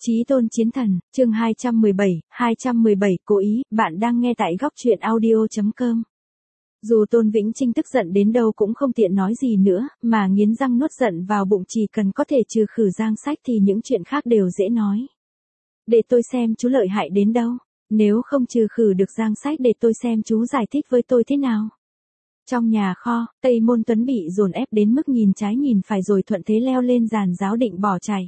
Chí tôn chiến thần, chương 217, cố ý, bạn đang nghe tại góc truyện audio.com. Dù Tôn Vĩnh Trinh tức giận đến đâu cũng không tiện nói gì nữa, mà nghiến răng nuốt giận vào bụng, chỉ cần có thể trừ khử Giang Sách thì những chuyện khác đều dễ nói. Để tôi xem chú lợi hại đến đâu, nếu không trừ khử được Giang Sách để tôi xem chú giải thích với tôi thế nào. Trong nhà kho, Tây Môn Tuấn bị dồn ép đến mức nhìn trái nhìn phải rồi thuận thế leo lên giàn giáo định bỏ chạy.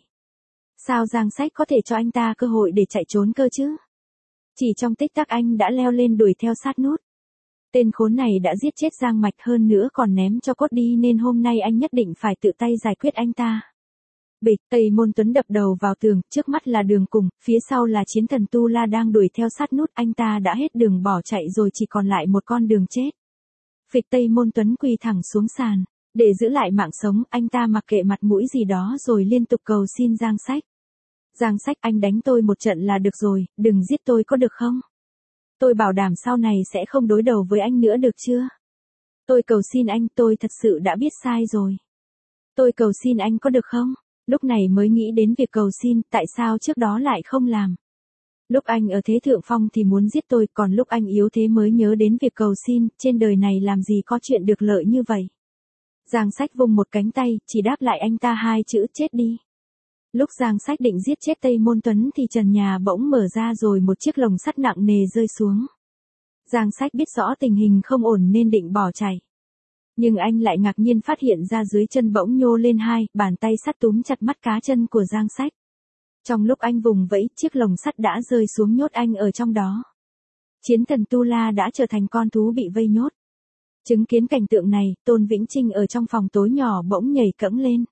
Sao Giang Sách có thể cho anh ta cơ hội để chạy trốn cơ chứ? Chỉ trong tích tắc anh đã leo lên đuổi theo sát nút. Tên khốn này đã giết chết Giang Mạch, hơn nữa còn ném cho cốt đi, nên hôm nay anh nhất định phải tự tay giải quyết anh ta. Bịch, Tây Môn Tuấn đập đầu vào tường, trước mắt là đường cùng, phía sau là chiến thần Tu La đang đuổi theo sát nút, anh ta đã hết đường bỏ chạy rồi, chỉ còn lại một con đường chết. Phịch, Tây Môn Tuấn quỳ thẳng xuống sàn. Để giữ lại mạng sống, anh ta mặc kệ mặt mũi gì đó rồi liên tục cầu xin Giang Sách. Giang Sách, anh đánh tôi một trận là được rồi, đừng giết tôi có được không? Tôi bảo đảm sau này sẽ không đối đầu với anh nữa, được chưa? Tôi cầu xin anh, tôi thật sự đã biết sai rồi. Tôi cầu xin anh có được không? Lúc này mới nghĩ đến việc cầu xin, tại sao trước đó lại không làm? Lúc anh ở thế thượng phong thì muốn giết tôi, còn lúc anh yếu thế mới nhớ đến việc cầu xin, trên đời này làm gì có chuyện được lợi như vậy. Giang Sách vung một cánh tay, chỉ đáp lại anh ta hai chữ chết đi. Lúc Giang Sách định giết chết Tây Môn Tuấn thì trần nhà bỗng mở ra rồi một chiếc lồng sắt nặng nề rơi xuống. Giang Sách biết rõ tình hình không ổn nên định bỏ chạy. Nhưng anh lại ngạc nhiên phát hiện ra dưới chân bỗng nhô lên hai bàn tay sắt túm chặt mắt cá chân của Giang Sách. Trong lúc anh vùng vẫy, chiếc lồng sắt đã rơi xuống nhốt anh ở trong đó. Chiến thần Tu La đã trở thành con thú bị vây nhốt. Chứng kiến cảnh tượng này, Tôn Vĩnh Trinh ở trong phòng tối nhỏ bỗng nhảy cẫng lên.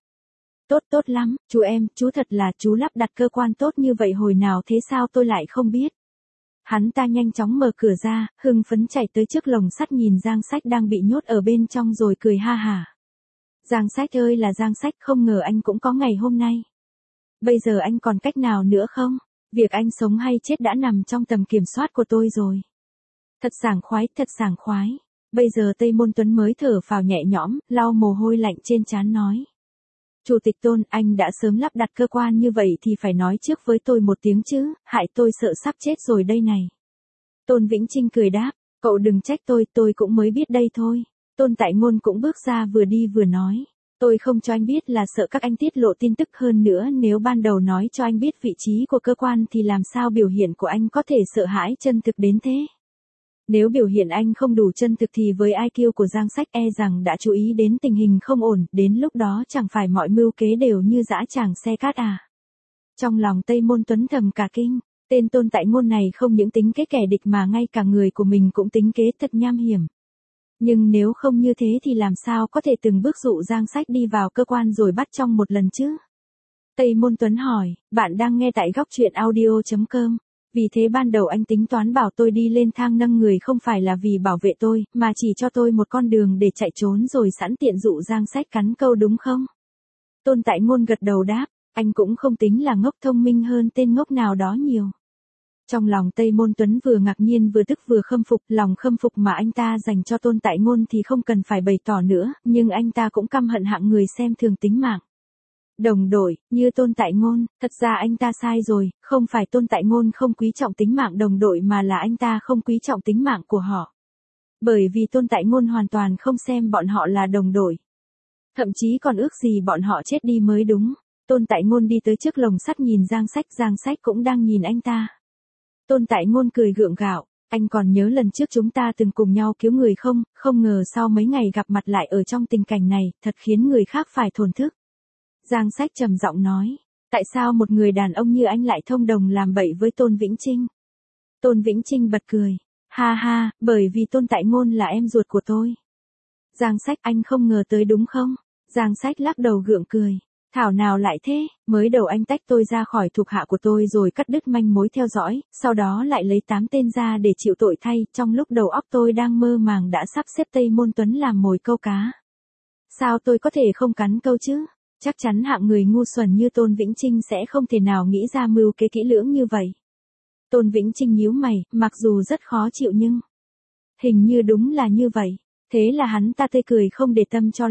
Tốt lắm, chú em, chú thật là chú lắp đặt cơ quan tốt như vậy hồi nào thế, sao tôi lại không biết. Hắn ta nhanh chóng mở cửa ra, hưng phấn chạy tới trước lồng sắt, nhìn Giang Sách đang bị nhốt ở bên trong rồi cười ha hả. Giang Sách ơi là Giang Sách, không ngờ anh cũng có ngày hôm nay. Bây giờ anh còn cách nào nữa không? Việc anh sống hay chết đã nằm trong tầm kiểm soát của tôi rồi. Thật sảng khoái. Bây giờ Tây Môn Tuấn mới thở phào nhẹ nhõm, lau mồ hôi lạnh trên trán nói. Chủ tịch Tôn, anh đã sớm lắp đặt cơ quan như vậy thì phải nói trước với tôi một tiếng chứ, hại tôi sợ sắp chết rồi đây này. Tôn Vĩnh Trinh cười đáp, cậu đừng trách tôi cũng mới biết đây thôi. Tôn Tại Ngôn cũng bước ra vừa đi vừa nói. Tôi không cho anh biết là sợ các anh tiết lộ tin tức, hơn nữa nếu ban đầu nói cho anh biết vị trí của cơ quan thì làm sao biểu hiện của anh có thể sợ hãi chân thực đến thế. Nếu biểu hiện anh không đủ chân thực thì với IQ của Giang Sách e rằng đã chú ý đến tình hình không ổn, đến lúc đó chẳng phải mọi mưu kế đều như dã tràng xe cát à. Trong lòng Tây Môn Tuấn thầm cả kinh, tên Tôn Tại Ngôn này không những tính kế kẻ địch mà ngay cả người của mình cũng tính kế, thật nham hiểm. Nhưng nếu không như thế thì làm sao có thể từng bước dụ Giang Sách đi vào cơ quan rồi bắt trong một lần chứ? Tây Môn Tuấn hỏi, bạn đang nghe tại góc truyện audio.com. Vì thế ban đầu anh tính toán bảo tôi đi lên thang nâng người không phải là vì bảo vệ tôi, mà chỉ cho tôi một con đường để chạy trốn rồi sẵn tiện dụ Giang Sách cắn câu đúng không? Tôn Tại Ngôn gật đầu đáp, anh cũng không tính là ngốc, thông minh hơn tên ngốc nào đó nhiều. Trong lòng Tây Môn Tuấn vừa ngạc nhiên vừa tức vừa khâm phục, lòng khâm phục mà anh ta dành cho Tôn Tại Ngôn thì không cần phải bày tỏ nữa, nhưng anh ta cũng căm hận hạng người xem thường tính mạng. Đồng đội, như Tôn Tại Ngôn, thật ra anh ta sai rồi, không phải Tôn Tại Ngôn không quý trọng tính mạng đồng đội mà là anh ta không quý trọng tính mạng của họ. Bởi vì Tôn Tại Ngôn hoàn toàn không xem bọn họ là đồng đội. Thậm chí còn ước gì bọn họ chết đi mới đúng. Tôn Tại Ngôn đi tới trước lồng sắt nhìn Giang Sách cũng đang nhìn anh ta. Tôn Tại Ngôn cười gượng gạo, anh còn nhớ lần trước chúng ta từng cùng nhau cứu người không, không ngờ sau mấy ngày gặp mặt lại ở trong tình cảnh này, thật khiến người khác phải thổn thức. Giang Sách trầm giọng nói, tại sao một người đàn ông như anh lại thông đồng làm bậy với Tôn Vĩnh Trinh? Tôn Vĩnh Trinh bật cười, ha, bởi vì Tôn Tại Ngôn là em ruột của tôi. Giang Sách, anh không ngờ tới đúng không? Giang Sách lắc đầu gượng cười, thảo nào lại thế, mới đầu anh tách tôi ra khỏi thuộc hạ của tôi rồi cắt đứt manh mối theo dõi, sau đó lại lấy 8 tên ra để chịu tội thay, trong lúc đầu óc tôi đang mơ màng đã sắp xếp Tây Môn Tuấn làm mồi câu cá. Sao tôi có thể không cắn câu chứ? Chắc chắn hạng người ngu xuẩn như Tôn Vĩnh Trinh sẽ không thể nào nghĩ ra mưu kế kỹ lưỡng như vậy. Tôn Vĩnh Trinh nhíu mày, mặc dù rất khó chịu nhưng hình như đúng là như vậy. Thế là hắn ta tươi cười không để tâm cho lắm.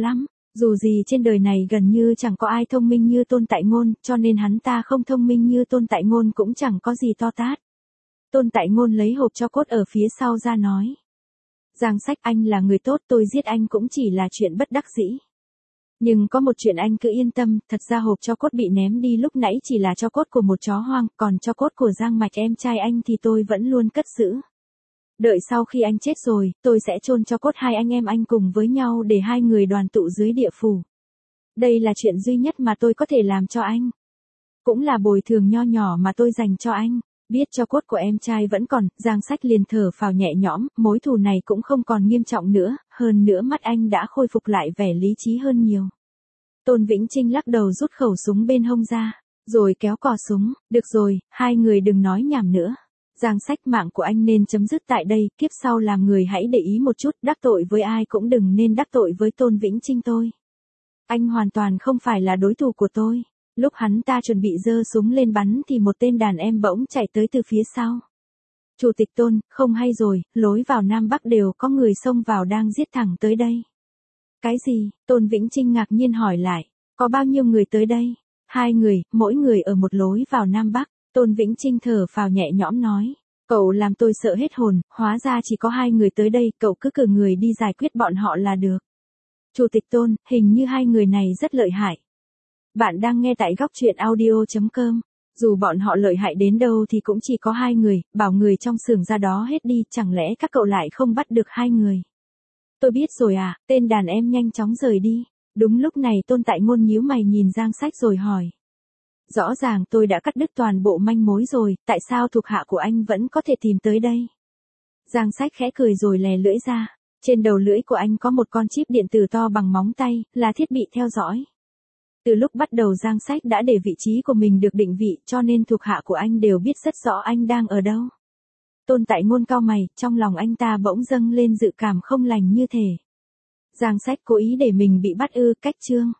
Dù gì trên đời này gần như chẳng có ai thông minh như Tôn Tại Ngôn, cho nên hắn ta không thông minh như Tôn Tại Ngôn cũng chẳng có gì to tát. Tôn Tại Ngôn lấy hộp tro cốt ở phía sau ra nói. Giang Sách, anh là người tốt, tôi giết anh cũng chỉ là chuyện bất đắc dĩ. Nhưng có một chuyện anh cứ yên tâm, thật ra hộp tro cốt bị ném đi lúc nãy chỉ là tro cốt của một chó hoang, còn tro cốt của Giang Mạch em trai anh thì tôi vẫn luôn cất giữ. Đợi sau khi anh chết rồi, tôi sẽ chôn tro cốt hai anh em anh cùng với nhau để hai người đoàn tụ dưới địa phủ. Đây là chuyện duy nhất mà tôi có thể làm cho anh. Cũng là bồi thường nho nhỏ mà tôi dành cho anh. Biết tro cốt của em trai vẫn còn, Giang Sách liền thở phào nhẹ nhõm, mối thù này cũng không còn nghiêm trọng nữa, hơn nữa mắt anh đã khôi phục lại vẻ lý trí hơn nhiều. Tôn Vĩnh Trinh lắc đầu rút khẩu súng bên hông ra, rồi kéo cò súng, được rồi, hai người đừng nói nhảm nữa. Giang Sách, mạng của anh nên chấm dứt tại đây, kiếp sau làm người hãy để ý một chút, đắc tội với ai cũng đừng nên đắc tội với Tôn Vĩnh Trinh tôi. Anh hoàn toàn không phải là đối thủ của tôi. Lúc hắn ta chuẩn bị giơ súng lên bắn thì một tên đàn em bỗng chạy tới từ phía sau. Chủ tịch Tôn, không hay rồi, lối vào Nam Bắc đều có người xông vào đang giết thẳng tới đây. Cái gì? Tôn Vĩnh Trinh ngạc nhiên hỏi lại. Có bao nhiêu người tới đây? 2 người, mỗi người ở một lối vào Nam Bắc. Tôn Vĩnh Trinh thở phào nhẹ nhõm nói. Cậu làm tôi sợ hết hồn, hóa ra chỉ có 2 người tới đây, cậu cứ cử người đi giải quyết bọn họ là được. Chủ tịch Tôn, hình như 2 người này rất lợi hại. Bạn đang nghe tại góc truyện audio.com. Dù bọn họ lợi hại đến đâu thì cũng chỉ có 2 người, bảo người trong xưởng ra đó hết đi, chẳng lẽ các cậu lại không bắt được 2 người. Tôi biết rồi à, tên đàn em nhanh chóng rời đi. Đúng lúc này Tôn Tại Ngôn nhíu mày nhìn Giang Sách rồi hỏi. Rõ ràng tôi đã cắt đứt toàn bộ manh mối rồi, tại sao thuộc hạ của anh vẫn có thể tìm tới đây? Giang Sách khẽ cười rồi lè lưỡi ra. Trên đầu lưỡi của anh có một con chip điện tử to bằng móng tay, là thiết bị theo dõi. Từ lúc bắt đầu Giang Sách đã để vị trí của mình được định vị, cho nên thuộc hạ của anh đều biết rất rõ anh đang ở đâu. Tôn Tại Ngôn cau mày, trong lòng anh ta bỗng dâng lên dự cảm không lành như thể. Giang Sách cố ý để mình bị bắt ư? Cách chương.